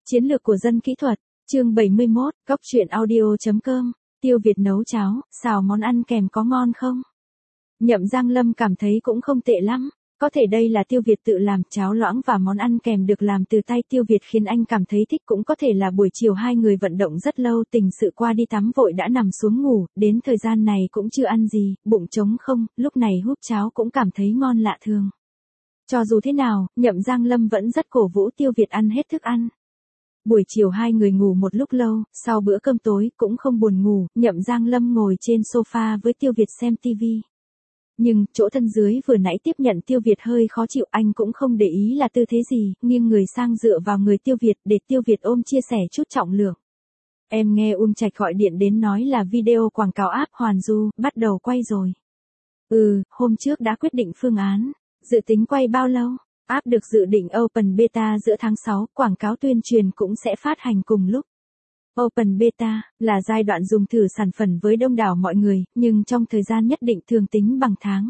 Chiến lược của dân kỹ thuật, chương 71, góc truyện audio.com, Tiêu Việt nấu cháo, xào món ăn kèm có ngon không? Nhậm Giang Lâm cảm thấy cũng không tệ lắm, có thể đây là Tiêu Việt tự làm, cháo loãng và món ăn kèm được làm từ tay Tiêu Việt khiến anh cảm thấy thích, cũng có thể là buổi chiều hai người vận động rất lâu, tình sự qua đi tắm vội đã nằm xuống ngủ, đến thời gian này cũng chưa ăn gì, bụng trống không, lúc này húp cháo cũng cảm thấy ngon lạ thường. Cho dù thế nào, Nhậm Giang Lâm vẫn rất cổ vũ Tiêu Việt ăn hết thức ăn. Buổi chiều hai người ngủ một lúc lâu, sau bữa cơm tối cũng không buồn ngủ, Nhậm Giang Lâm ngồi trên sofa với Tiêu Việt xem tivi. Nhưng, chỗ thân dưới vừa nãy tiếp nhận Tiêu Việt hơi khó chịu, anh cũng không để ý là tư thế gì, nghiêng người sang dựa vào người Tiêu Việt để Tiêu Việt ôm chia sẻ chút trọng lượng. Em nghe Trạch gọi điện đến nói là video quảng cáo app Hoàn Du, bắt đầu quay rồi. Hôm trước đã quyết định phương án, dự tính quay bao lâu? App được dự định Open Beta giữa tháng 6, quảng cáo tuyên truyền cũng sẽ phát hành cùng lúc. Open Beta là giai đoạn dùng thử sản phẩm với đông đảo mọi người, nhưng trong thời gian nhất định thường tính bằng tháng.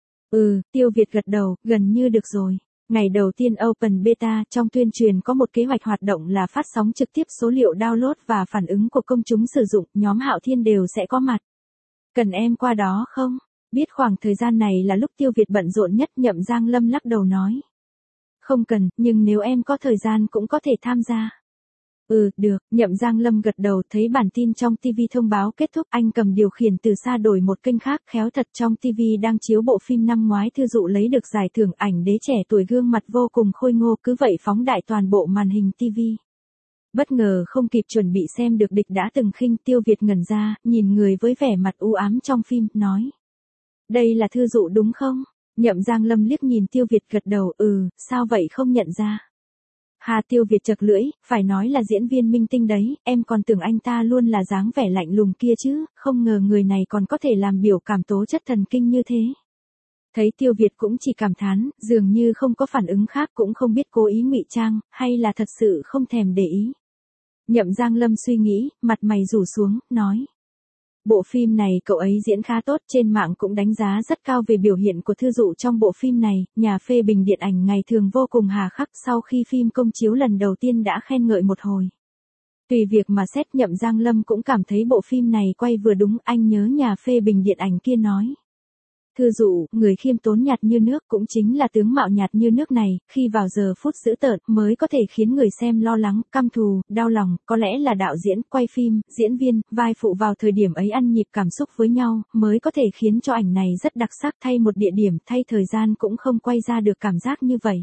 Tiêu Việt gật đầu, gần như được rồi. Ngày đầu tiên Open Beta, trong tuyên truyền có một kế hoạch hoạt động là phát sóng trực tiếp số liệu download và phản ứng của công chúng sử dụng, nhóm Hạo Thiên đều sẽ có mặt. Cần em qua đó không? Biết khoảng thời gian này là lúc Tiêu Việt bận rộn nhất, Nhậm Giang Lâm lắc đầu nói. Không cần, nhưng nếu em có thời gian cũng có thể tham gia. Được, Nhậm Giang Lâm gật đầu, thấy bản tin trong TV thông báo kết thúc, anh cầm điều khiển từ xa đổi một kênh khác, khéo thật trong TV đang chiếu bộ phim năm ngoái Thư Dụ lấy được giải thưởng ảnh đế trẻ tuổi gương mặt vô cùng khôi ngô, cứ vậy phóng đại toàn bộ màn hình TV. Bất ngờ không kịp chuẩn bị xem được Địch đã từng khinh, Tiêu Việt ngẩn ra, nhìn người với vẻ mặt u ám trong phim, nói. Đây là Thư Dụ đúng không? Nhậm Giang Lâm liếc nhìn Tiêu Việt gật đầu, sao vậy không nhận ra? Tiêu Việt chật lưỡi, phải nói là diễn viên minh tinh đấy, em còn tưởng anh ta luôn là dáng vẻ lạnh lùng kia chứ, không ngờ người này còn có thể làm biểu cảm tố chất thần kinh như thế. Thấy Tiêu Việt cũng chỉ cảm thán, dường như không có phản ứng khác, cũng không biết cố ý ngụy trang, hay là thật sự không thèm để ý. Nhậm Giang Lâm suy nghĩ, mặt mày rủ xuống, nói. Bộ phim này cậu ấy diễn khá tốt, trên mạng cũng đánh giá rất cao về biểu hiện của Thư Dụ trong bộ phim này, nhà phê bình điện ảnh ngày thường vô cùng hà khắc, sau khi phim công chiếu lần đầu tiên đã khen ngợi một hồi. Tùy việc mà xét, Nhậm Giang Lâm cũng cảm thấy bộ phim này quay vừa đúng, anh nhớ nhà phê bình điện ảnh kia nói. Thư Dụ, người khiêm tốn nhạt như nước, cũng chính là tướng mạo nhạt như nước này, khi vào giờ phút dữ tợn mới có thể khiến người xem lo lắng, căm thù, đau lòng, có lẽ là đạo diễn, quay phim, diễn viên, vai phụ vào thời điểm ấy ăn nhịp cảm xúc với nhau, mới có thể khiến cho ảnh này rất đặc sắc, thay một địa điểm, thay thời gian cũng không quay ra được cảm giác như vậy.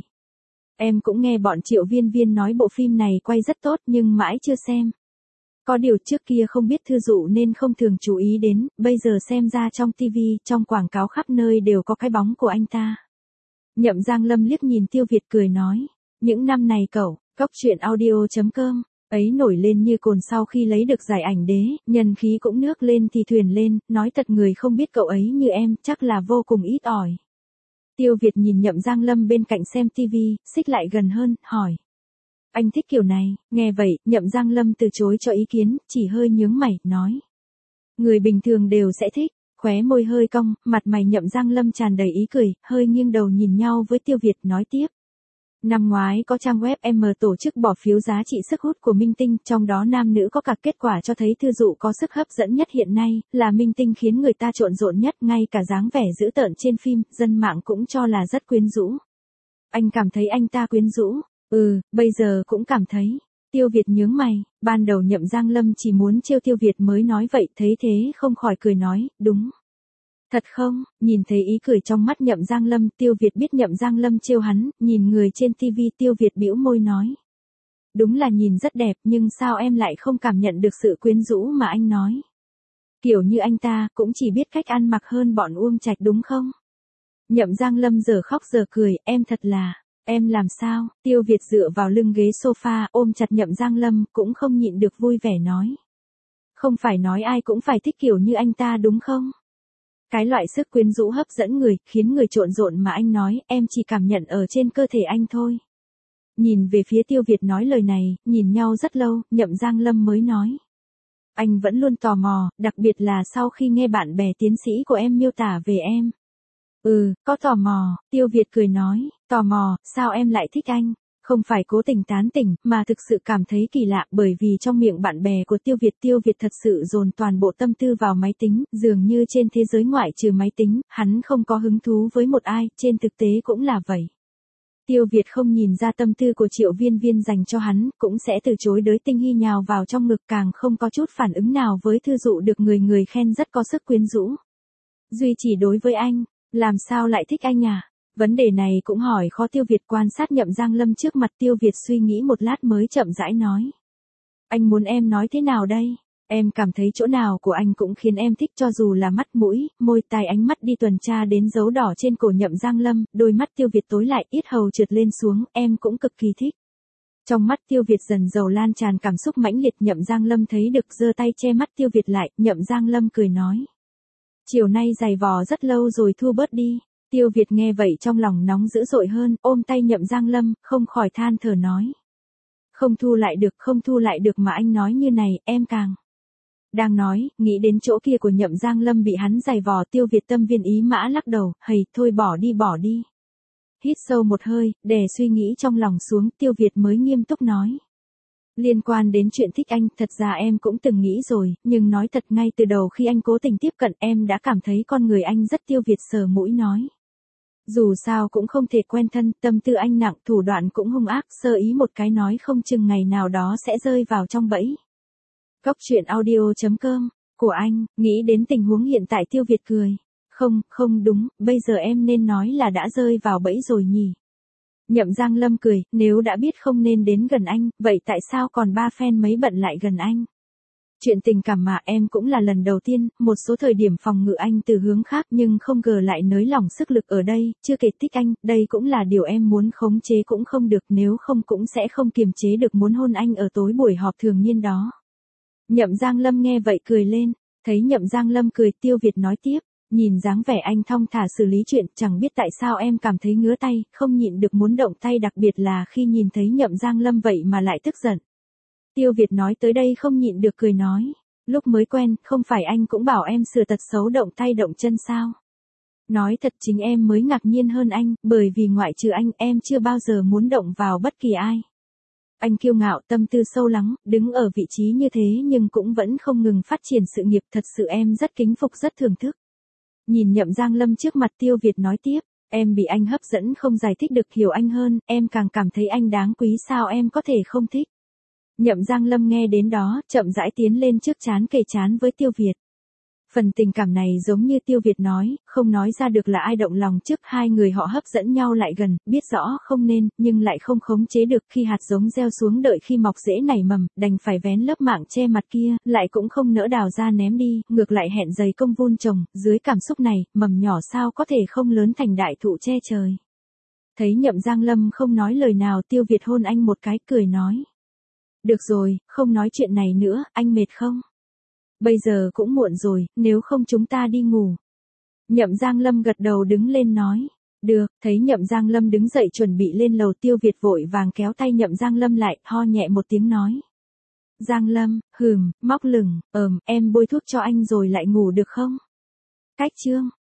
Em cũng nghe bọn Triệu Viên nói bộ phim này quay rất tốt nhưng mãi chưa xem. Có điều trước kia không biết Thư Dụ nên không thường chú ý đến, bây giờ xem ra trong TV, trong quảng cáo khắp nơi đều có cái bóng của anh ta. Nhậm Giang Lâm liếc nhìn Tiêu Việt cười nói, những năm này cậu, góc truyện audio.com, ấy nổi lên như cồn sau khi lấy được giải ảnh đế, nhân khí cũng nước lên thì thuyền lên, nói thật người không biết cậu ấy như em, chắc là vô cùng ít ỏi. Tiêu Việt nhìn Nhậm Giang Lâm bên cạnh xem TV, xích lại gần hơn, hỏi. Anh thích kiểu này, nghe vậy, Nhậm Giang Lâm từ chối cho ý kiến, chỉ hơi nhướng mày, nói. Người bình thường đều sẽ thích, khóe môi hơi cong, mặt mày Nhậm Giang Lâm tràn đầy ý cười, hơi nghiêng đầu nhìn nhau với Tiêu Việt, nói tiếp. Năm ngoái có trang web M tổ chức bỏ phiếu giá trị sức hút của minh tinh, trong đó nam nữ có cả kết quả cho thấy Thư Dụ có sức hấp dẫn nhất hiện nay, là minh tinh khiến người ta trộn rộn nhất, ngay cả dáng vẻ dữ tợn trên phim, dân mạng cũng cho là rất quyến rũ. Anh cảm thấy anh ta quyến rũ? Bây giờ cũng cảm thấy. Tiêu Việt nhướng mày, ban đầu Nhậm Giang Lâm chỉ muốn trêu Tiêu Việt mới nói vậy, thấy thế không khỏi cười nói, đúng. Thật không? Nhìn thấy ý cười trong mắt Nhậm Giang Lâm, Tiêu Việt biết Nhậm Giang Lâm trêu hắn, nhìn người trên TV, Tiêu Việt bĩu môi nói. Đúng là nhìn rất đẹp, nhưng sao em lại không cảm nhận được sự quyến rũ mà anh nói? Kiểu như anh ta, cũng chỉ biết cách ăn mặc hơn bọn Trạch đúng không? Nhậm Giang Lâm giờ khóc giờ cười, em thật là... Em làm sao? Tiêu Việt dựa vào lưng ghế sofa, ôm chặt Nhậm Giang Lâm, cũng không nhịn được vui vẻ nói. Không phải nói ai cũng phải thích kiểu như anh ta đúng không? Cái loại sức quyến rũ hấp dẫn người, khiến người trộn rộn mà anh nói, em chỉ cảm nhận ở trên cơ thể anh thôi. Nhìn về phía Tiêu Việt nói lời này, nhìn nhau rất lâu, Nhậm Giang Lâm mới nói. Anh vẫn luôn tò mò, đặc biệt là sau khi nghe bạn bè tiến sĩ của em miêu tả về em. Có tò mò, Tiêu Việt cười nói, tò mò, sao em lại thích anh? Không phải cố tình tán tỉnh, mà thực sự cảm thấy kỳ lạ bởi vì trong miệng bạn bè của Tiêu Việt thật sự dồn toàn bộ tâm tư vào máy tính, dường như trên thế giới ngoại trừ máy tính, hắn không có hứng thú với một ai, trên thực tế cũng là vậy. Tiêu Việt không nhìn ra tâm tư của Triệu Viên Viên dành cho hắn, cũng sẽ từ chối đới Tinh Hy nhào vào trong ngực, càng không có chút phản ứng nào với thư dụ được người khen rất có sức quyến rũ. Duy chỉ đối với anh, làm sao lại thích anh à? Vấn đề này cũng hỏi khó. Tiêu Việt quan sát Nhậm Giang Lâm trước mặt. Tiêu Việt suy nghĩ một lát mới chậm rãi nói. Anh muốn em nói thế nào đây? Em cảm thấy chỗ nào của anh cũng khiến em thích, cho dù là mắt mũi, môi, tai, ánh mắt đi tuần tra đến dấu đỏ trên cổ Nhậm Giang Lâm. Đôi mắt Tiêu Việt tối lại, yết hầu trượt lên xuống, em cũng cực kỳ thích. Trong mắt Tiêu Việt dần dầu lan tràn cảm xúc mãnh liệt. Nhậm Giang Lâm thấy được, giơ tay che mắt Tiêu Việt lại. Nhậm Giang Lâm cười nói. Chiều nay giày vò rất lâu rồi, thu bớt đi. Tiêu Việt nghe vậy trong lòng nóng dữ dội hơn, ôm tay Nhậm Giang Lâm, không khỏi than thở nói. Không thu lại được mà anh nói như này, em càng. Đang nói, nghĩ đến chỗ kia của Nhậm Giang Lâm bị hắn giày vò. Tiêu Việt tâm viên ý mã lắc đầu, hầy, thôi bỏ đi. Hít sâu một hơi, đè suy nghĩ trong lòng xuống, Tiêu Việt mới nghiêm túc nói. Liên quan đến chuyện thích anh, thật ra em cũng từng nghĩ rồi, nhưng nói thật ngay từ đầu khi anh cố tình tiếp cận em đã cảm thấy con người anh rất. Tiêu Việt sờ mũi nói. Dù sao cũng không thể quen thân, tâm tư anh nặng, thủ đoạn cũng hung ác, sơ ý một cái nói không chừng ngày nào đó sẽ rơi vào trong bẫy. Cốc truyện audio.com, của anh, nghĩ đến tình huống hiện tại. Tiêu Việt cười. Không đúng, bây giờ em nên nói là đã rơi vào bẫy rồi nhỉ. Nhậm Giang Lâm cười, nếu đã biết không nên đến gần anh, vậy tại sao còn ba phen mấy bận lại gần anh? Chuyện tình cảm mà em cũng là lần đầu tiên, một số thời điểm phòng ngự anh từ hướng khác nhưng không ngờ lại nới lỏng sức lực ở đây, chưa kể thích anh, đây cũng là điều em muốn khống chế cũng không được, nếu không cũng sẽ không kiềm chế được muốn hôn anh ở tối buổi họp thường niên đó. Nhậm Giang Lâm nghe vậy cười lên, thấy Nhậm Giang Lâm cười, Tiêu Việt nói tiếp. Nhìn dáng vẻ anh thong thả xử lý chuyện, chẳng biết tại sao em cảm thấy ngứa tay, không nhịn được muốn động tay, đặc biệt là khi nhìn thấy Nhậm Giang Lâm vậy mà lại tức giận. Tiêu Việt nói tới đây không nhịn được cười nói, lúc mới quen, không phải anh cũng bảo em sửa tật xấu động tay động chân sao? Nói thật chính em mới ngạc nhiên hơn anh, bởi vì ngoại trừ anh, em chưa bao giờ muốn động vào bất kỳ ai. Anh kiêu ngạo, tâm tư sâu lắng, đứng ở vị trí như thế nhưng cũng vẫn không ngừng phát triển sự nghiệp, thật sự em rất kính phục, rất thưởng thức. Nhìn Nhậm Giang Lâm trước mặt, Tiêu Việt nói tiếp, em bị anh hấp dẫn không giải thích được, hiểu anh hơn, em càng cảm thấy anh đáng quý, sao em có thể không thích. Nhậm Giang Lâm nghe đến đó, chậm rãi tiến lên trước trán kề trán với Tiêu Việt. Phần tình cảm này giống như Tiêu Việt nói, không nói ra được là ai động lòng trước, hai người họ hấp dẫn nhau lại gần, biết rõ không nên, nhưng lại không khống chế được, khi hạt giống gieo xuống đợi khi mọc rễ nảy mầm, đành phải vén lớp mạng che mặt kia, lại cũng không nỡ đào ra ném đi, ngược lại hẹn dày công vun trồng, dưới cảm xúc này, mầm nhỏ sao có thể không lớn thành đại thụ che trời. Thấy Nhậm Giang Lâm không nói lời nào, Tiêu Việt hôn anh một cái, cười nói. Được rồi, không nói chuyện này nữa, anh mệt không? Bây giờ cũng muộn rồi, nếu không chúng ta đi ngủ. Nhậm Giang Lâm gật đầu đứng lên nói. Được, thấy Nhậm Giang Lâm đứng dậy chuẩn bị lên lầu, Tiêu Việt vội vàng kéo tay Nhậm Giang Lâm lại, ho nhẹ một tiếng nói. Giang Lâm, móc lửng, em bôi thuốc cho anh rồi lại ngủ được không? Cách chương.